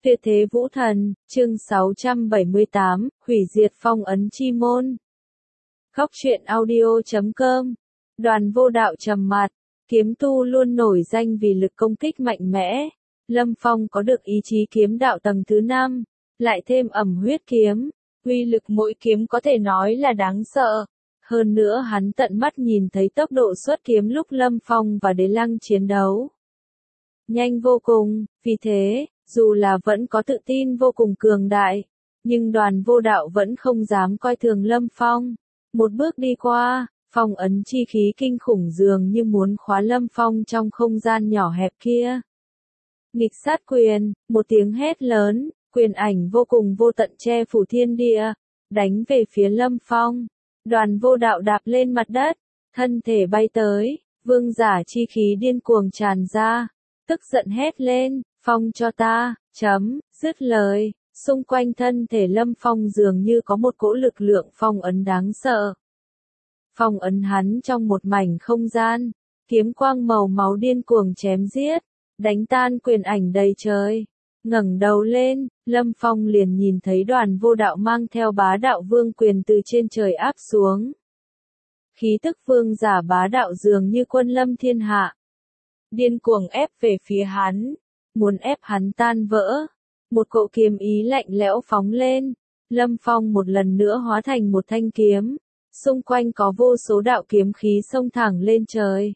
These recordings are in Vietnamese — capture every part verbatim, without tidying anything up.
Tuyệt thế vũ thần, chương sáu trăm bảy mươi tám, hủy diệt phong ấn chi môn. Góc truyện audio chấm com. Đoàn Vô Đạo trầm mặt, kiếm tu luôn nổi danh vì lực công kích mạnh mẽ. Lâm Phong có được ý chí kiếm đạo tầng thứ năm, lại thêm ẩm huyết kiếm, uy lực mỗi kiếm có thể nói là đáng sợ. Hơn nữa hắn tận mắt nhìn thấy tốc độ xuất kiếm lúc Lâm Phong và Đế Lăng chiến đấu. Nhanh vô cùng, vì thế, dù là vẫn có tự tin vô cùng cường đại, nhưng Đoàn Vô Đạo vẫn không dám coi thường Lâm Phong. Một bước đi qua, phong ấn chi khí kinh khủng dường như muốn khóa Lâm Phong trong không gian nhỏ hẹp kia. Nghịch sát quyền, một tiếng hét lớn, quyền ảnh vô cùng vô tận che phủ thiên địa, đánh về phía Lâm Phong. Đoàn Vô Đạo đạp lên mặt đất, thân thể bay tới, vương giả chi khí điên cuồng tràn ra, tức giận hét lên, phong cho ta, chấm, dứt lời, xung quanh thân thể Lâm Phong dường như có một cỗ lực lượng phong ấn đáng sợ. Phong ấn hắn trong một mảnh không gian, kiếm quang màu máu điên cuồng chém giết, đánh tan quyền ảnh đầy trời. Ngẩng đầu lên, Lâm Phong liền nhìn thấy Đoàn Vô Đạo mang theo bá đạo vương quyền từ trên trời áp xuống. Khí tức vương giả bá đạo dường như quân lâm thiên hạ, điên cuồng ép về phía hắn, muốn ép hắn tan vỡ. Một cỗ kiếm ý lạnh lẽo phóng lên, Lâm Phong một lần nữa hóa thành một thanh kiếm, xung quanh có vô số đạo kiếm khí xông thẳng lên trời,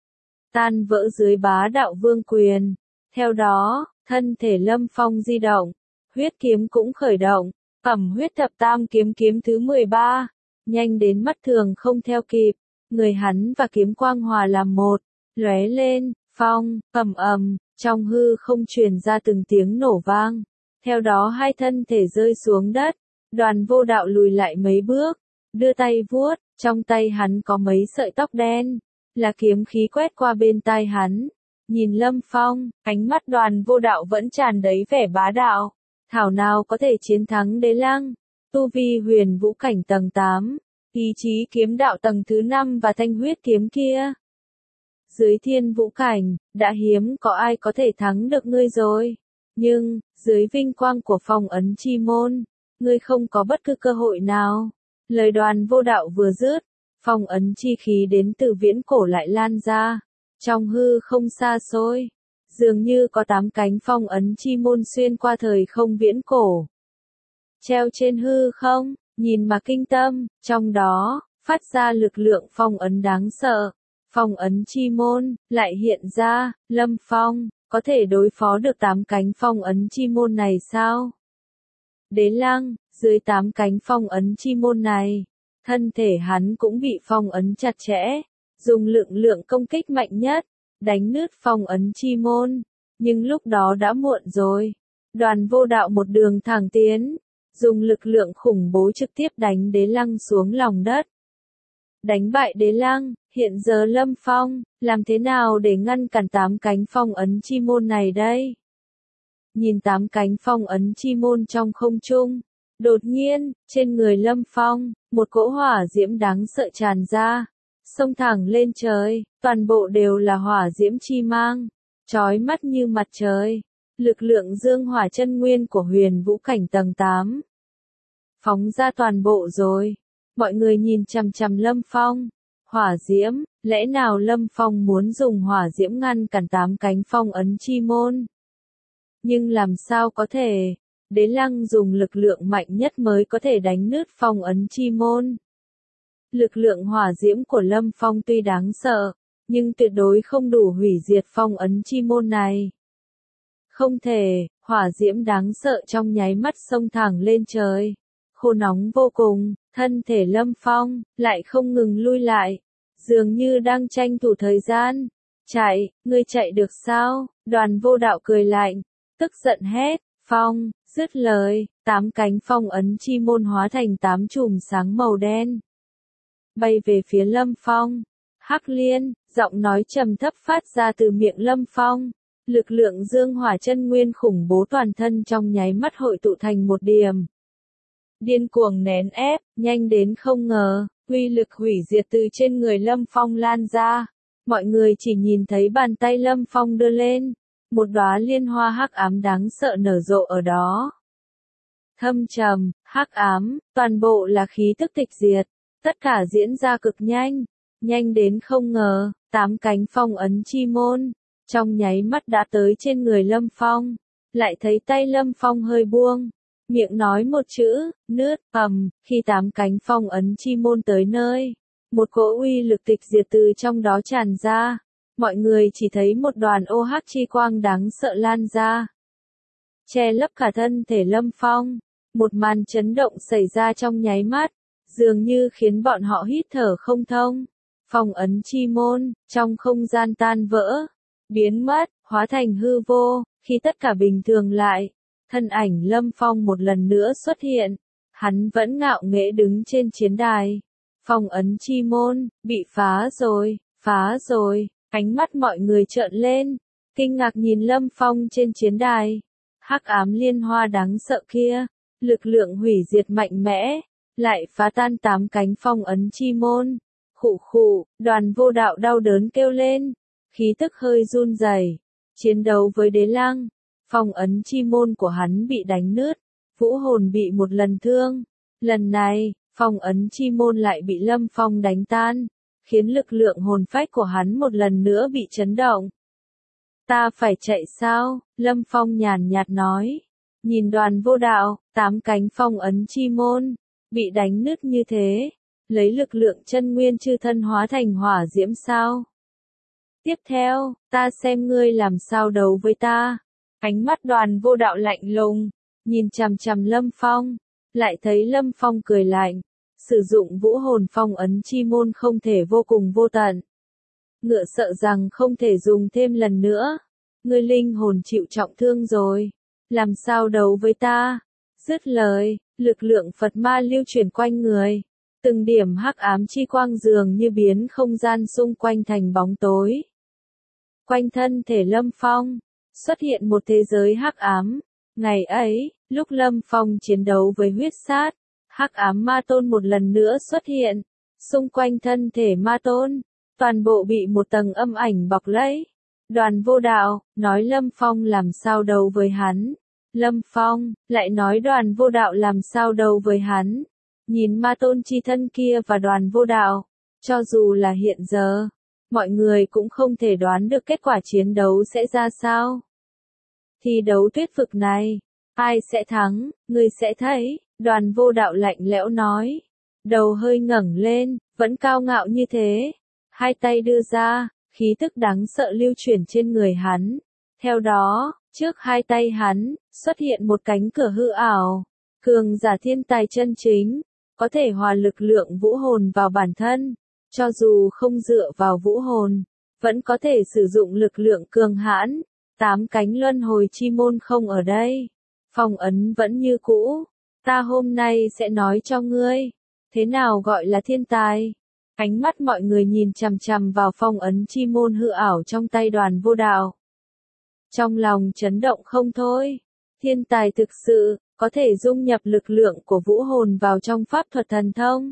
tan vỡ dưới bá đạo vương quyền. Theo đó, thân thể Lâm Phong di động, huyết kiếm cũng khởi động, ẩm huyết thập tam kiếm kiếm thứ mười ba, nhanh đến mắt thường không theo kịp, người hắn và kiếm quang hòa làm một, lóe lên, phong, ầm ầm, trong hư không truyền ra từng tiếng nổ vang. Theo đó hai thân thể rơi xuống đất, Đoàn Vô Đạo lùi lại mấy bước, đưa tay vuốt, trong tay hắn có mấy sợi tóc đen, là kiếm khí quét qua bên tai hắn. Nhìn Lâm Phong, ánh mắt Đoàn Vô Đạo vẫn tràn đầy vẻ bá đạo, thảo nào có thể chiến thắng Đế Lăng, tu vi huyền vũ cảnh tầng tám, ý chí kiếm đạo tầng thứ năm và thanh huyết kiếm kia. Dưới thiên vũ cảnh, đã hiếm có ai có thể thắng được ngươi rồi. Nhưng, dưới vinh quang của phong ấn chi môn, ngươi không có bất cứ cơ hội nào. Lời Đoàn Vô Đạo vừa dứt, phong ấn chi khí đến từ viễn cổ lại lan ra. Trong hư không xa xôi, dường như có tám cánh phong ấn chi môn xuyên qua thời không viễn cổ. Treo trên hư không, nhìn mà kinh tâm, trong đó, phát ra lực lượng phong ấn đáng sợ. Phong ấn chi môn, lại hiện ra, Lâm Phong, có thể đối phó được tám cánh phong ấn chi môn này sao? Đế Lăng, dưới tám cánh phong ấn chi môn này, thân thể hắn cũng bị phong ấn chặt chẽ, dùng lượng lượng công kích mạnh nhất, đánh nứt phong ấn chi môn, nhưng lúc đó đã muộn rồi. Đoàn Vô Đạo một đường thẳng tiến, dùng lực lượng khủng bố trực tiếp đánh Đế Lăng xuống lòng đất. Đánh bại Đế Lăng, hiện giờ Lâm Phong, làm thế nào để ngăn cản tám cánh phong ấn chi môn này đây? Nhìn tám cánh phong ấn chi môn trong không trung, đột nhiên, trên người Lâm Phong, một cỗ hỏa diễm đáng sợ tràn ra, xông thẳng lên trời, toàn bộ đều là hỏa diễm chi mang, chói mắt như mặt trời, lực lượng dương hỏa chân nguyên của huyền vũ cảnh tầng tám. Phóng ra toàn bộ rồi. Mọi người nhìn chằm chằm Lâm Phong. Hỏa diễm, lẽ nào Lâm Phong muốn dùng hỏa diễm ngăn cản tám cánh phong ấn chi môn? Nhưng làm sao có thể? Đế Lăng dùng lực lượng mạnh nhất mới có thể đánh nứt phong ấn chi môn. Lực lượng hỏa diễm của Lâm Phong tuy đáng sợ, nhưng tuyệt đối không đủ hủy diệt phong ấn chi môn này. Không thể, hỏa diễm đáng sợ trong nháy mắt xông thẳng lên trời. Khô nóng vô cùng, thân thể Lâm Phong lại không ngừng lui lại, dường như đang tranh thủ thời gian. Chạy, ngươi chạy được sao? Đoàn Vô Đạo cười lạnh, tức giận hét, phong, dứt lời, tám cánh phong ấn chi môn hóa thành tám chùm sáng màu đen, bay về phía Lâm Phong. Hắc Liên, giọng nói trầm thấp phát ra từ miệng Lâm Phong. Lực lượng dương hỏa chân nguyên khủng bố toàn thân trong nháy mắt hội tụ thành một điểm. Điên cuồng nén ép, nhanh đến không ngờ, uy lực hủy diệt từ trên người Lâm Phong lan ra. Mọi người chỉ nhìn thấy bàn tay Lâm Phong đưa lên, một đóa liên hoa hắc ám đáng sợ nở rộ ở đó. Thâm trầm, hắc ám, toàn bộ là khí tức tịch diệt, tất cả diễn ra cực nhanh, nhanh đến không ngờ, tám cánh phong ấn chi môn, trong nháy mắt đã tới trên người Lâm Phong, lại thấy tay Lâm Phong hơi buông, miệng nói một chữ, nứt, ầm, khi tám cánh phong ấn chi môn tới nơi, một cỗ uy lực tịch diệt từ trong đó tràn ra, mọi người chỉ thấy một đoàn ô hắc chi quang đáng sợ lan ra, che lấp cả thân thể Lâm Phong, một màn chấn động xảy ra trong nháy mắt, dường như khiến bọn họ hít thở không thông. Phong ấn chi môn, trong không gian tan vỡ, biến mất, hóa thành hư vô, khi tất cả bình thường lại, thân ảnh Lâm Phong một lần nữa xuất hiện, hắn vẫn ngạo nghễ đứng trên chiến đài. Phong ấn chi môn, bị phá rồi, phá rồi, ánh mắt mọi người trợn lên, kinh ngạc nhìn Lâm Phong trên chiến đài. Hắc ám liên hoa đáng sợ kia, lực lượng hủy diệt mạnh mẽ, lại phá tan tám cánh phong ấn chi môn. Khụ khụ, Đoàn Vô Đạo đau đớn kêu lên, khí tức hơi run rẩy. Chiến đấu với Đế Lăng, phong ấn chi môn của hắn bị đánh nứt, vũ hồn bị một lần thương. Lần này, phong ấn chi môn lại bị Lâm Phong đánh tan, khiến lực lượng hồn phách của hắn một lần nữa bị chấn động. Ta phải chạy sao? Lâm Phong nhàn nhạt nói. Nhìn Đoàn Vô Đạo, tám cánh phong ấn chi môn, bị đánh nứt như thế, lấy lực lượng chân nguyên chư thân hóa thành hỏa diễm sao? Tiếp theo, ta xem ngươi làm sao đấu với ta. Ánh mắt Đoàn Vô Đạo lạnh lùng, nhìn chằm chằm Lâm Phong, lại thấy Lâm Phong cười lạnh, sử dụng vũ hồn phong ấn chi môn không thể vô cùng vô tận. Ngựa sợ rằng không thể dùng thêm lần nữa. Ngươi linh hồn chịu trọng thương rồi, làm sao đấu với ta? Dứt lời, lực lượng Phật ma lưu chuyển quanh người, từng điểm hắc ám chi quang dường như biến không gian xung quanh thành bóng tối. Quanh thân thể Lâm Phong, xuất hiện một thế giới hắc ám. Ngày ấy, lúc Lâm Phong chiến đấu với huyết sát, hắc ám ma tôn một lần nữa xuất hiện, xung quanh thân thể ma tôn, toàn bộ bị một tầng âm ảnh bọc lấy. Đoàn Vô Đạo, nói Lâm Phong làm sao đấu với hắn. Lâm Phong, lại nói Đoàn Vô Đạo làm sao đấu với hắn. Nhìn ma tôn chi thân kia và Đoàn Vô Đạo, cho dù là hiện giờ, mọi người cũng không thể đoán được kết quả chiến đấu sẽ ra sao. Thi đấu thuyết phục này, ai sẽ thắng, ngươi sẽ thấy. Đoàn Vô Đạo lạnh lẽo nói, đầu hơi ngẩng lên, vẫn cao ngạo như thế, hai tay đưa ra, khí tức đáng sợ lưu chuyển trên người hắn. Theo đó, trước hai tay hắn, xuất hiện một cánh cửa hư ảo, cường giả thiên tài chân chính, có thể hòa lực lượng vũ hồn vào bản thân, cho dù không dựa vào vũ hồn, vẫn có thể sử dụng lực lượng cường hãn. Tám cánh luân hồi chi môn không ở đây, phong ấn vẫn như cũ. Ta hôm nay sẽ nói cho ngươi, thế nào gọi là thiên tài. Ánh mắt mọi người nhìn chằm chằm vào phong ấn chi môn hư ảo trong tay Đoàn Vô Đạo. Trong lòng chấn động không thôi. Thiên tài thực sự, có thể dung nhập lực lượng của vũ hồn vào trong pháp thuật thần thông.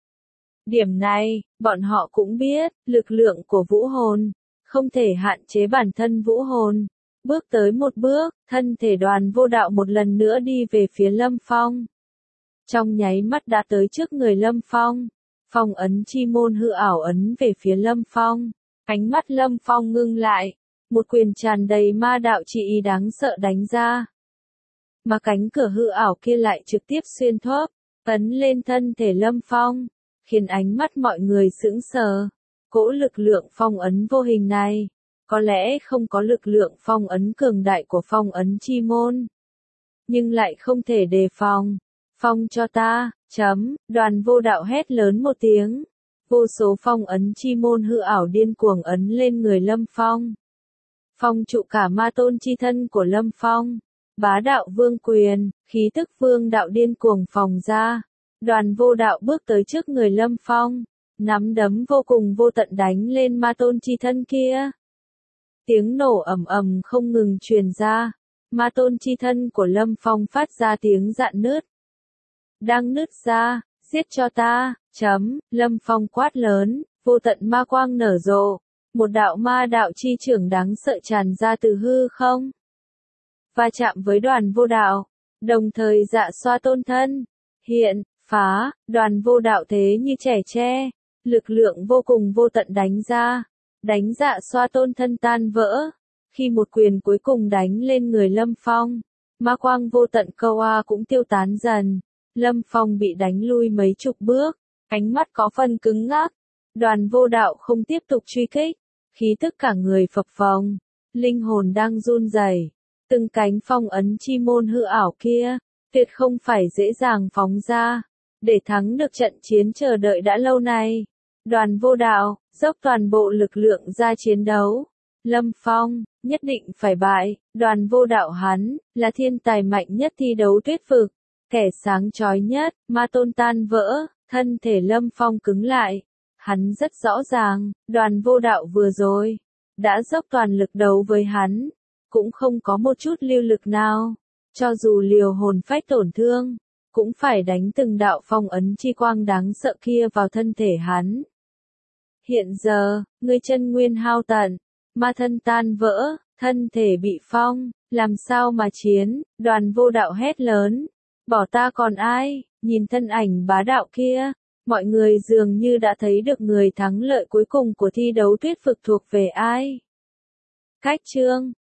Điểm này, bọn họ cũng biết, lực lượng của vũ hồn, không thể hạn chế bản thân vũ hồn. Bước tới một bước, thân thể Đoàn Vô Đạo một lần nữa đi về phía Lâm Phong. Trong nháy mắt đã tới trước người Lâm Phong. Phong ấn chi môn hư ảo ấn về phía Lâm Phong. Ánh mắt Lâm Phong ngưng lại. Một quyền tràn đầy ma đạo chi ý đáng sợ đánh ra. Mà cánh cửa hư ảo kia lại trực tiếp xuyên thốp, ấn lên thân thể Lâm Phong, khiến ánh mắt mọi người sững sờ. Cỗ lực lượng phong ấn vô hình này, có lẽ không có lực lượng phong ấn cường đại của phong ấn chi môn, nhưng lại không thể đề phòng. Phong cho ta, chấm, Đoàn Vô Đạo hét lớn một tiếng. Vô số phong ấn chi môn hư ảo điên cuồng ấn lên người Lâm Phong. Phong trụ cả ma tôn chi thân của Lâm Phong. Bá đạo vương quyền, khí tức vương đạo điên cuồng phóng ra. Đoàn Vô Đạo bước tới trước người Lâm Phong, nắm đấm vô cùng vô tận đánh lên ma tôn chi thân kia. Tiếng nổ ầm ầm không ngừng truyền ra. Ma tôn chi thân của Lâm Phong phát ra tiếng rạn nứt. Đang nứt ra, giết cho ta, chấm, Lâm Phong quát lớn, vô tận ma quang nở rộ, một đạo ma đạo chi trưởng đáng sợ tràn ra từ hư không. Va chạm với Đoàn Vô Đạo, đồng thời dạ xoa tôn thân, hiện, phá, Đoàn Vô Đạo thế như trẻ tre, lực lượng vô cùng vô tận đánh ra, đánh dạ xoa tôn thân tan vỡ. Khi một quyền cuối cùng đánh lên người Lâm Phong, ma quang vô tận câu a cũng tiêu tán dần, Lâm Phong bị đánh lui mấy chục bước, ánh mắt có phần cứng ngắc. Đoàn Vô Đạo không tiếp tục truy kích, khí tức cả người phập phồng, linh hồn đang run rẩy. Từng cánh phong ấn chi môn hư ảo kia, tuyệt không phải dễ dàng phóng ra, để thắng được trận chiến chờ đợi đã lâu này. Đoàn Vô Đạo, dốc toàn bộ lực lượng ra chiến đấu. Lâm Phong, nhất định phải bại, Đoàn Vô Đạo hắn, là thiên tài mạnh nhất thi đấu thuyết phục, kẻ sáng chói nhất, ma tôn tan vỡ, thân thể Lâm Phong cứng lại. Hắn rất rõ ràng, Đoàn Vô Đạo vừa rồi, đã dốc toàn lực đấu với hắn, cũng không có một chút lưu lực nào, cho dù liều hồn phách tổn thương, cũng phải đánh từng đạo phong ấn chi quang đáng sợ kia vào thân thể hắn. Hiện giờ, ngươi chân nguyên hao tận, ma thân tan vỡ, thân thể bị phong, làm sao mà chiến? Đoàn Vô Đạo hét lớn, bỏ ta còn ai? Nhìn thân ảnh bá đạo kia, mọi người dường như đã thấy được người thắng lợi cuối cùng của thi đấu thuyết phục thuộc về ai. Cách chương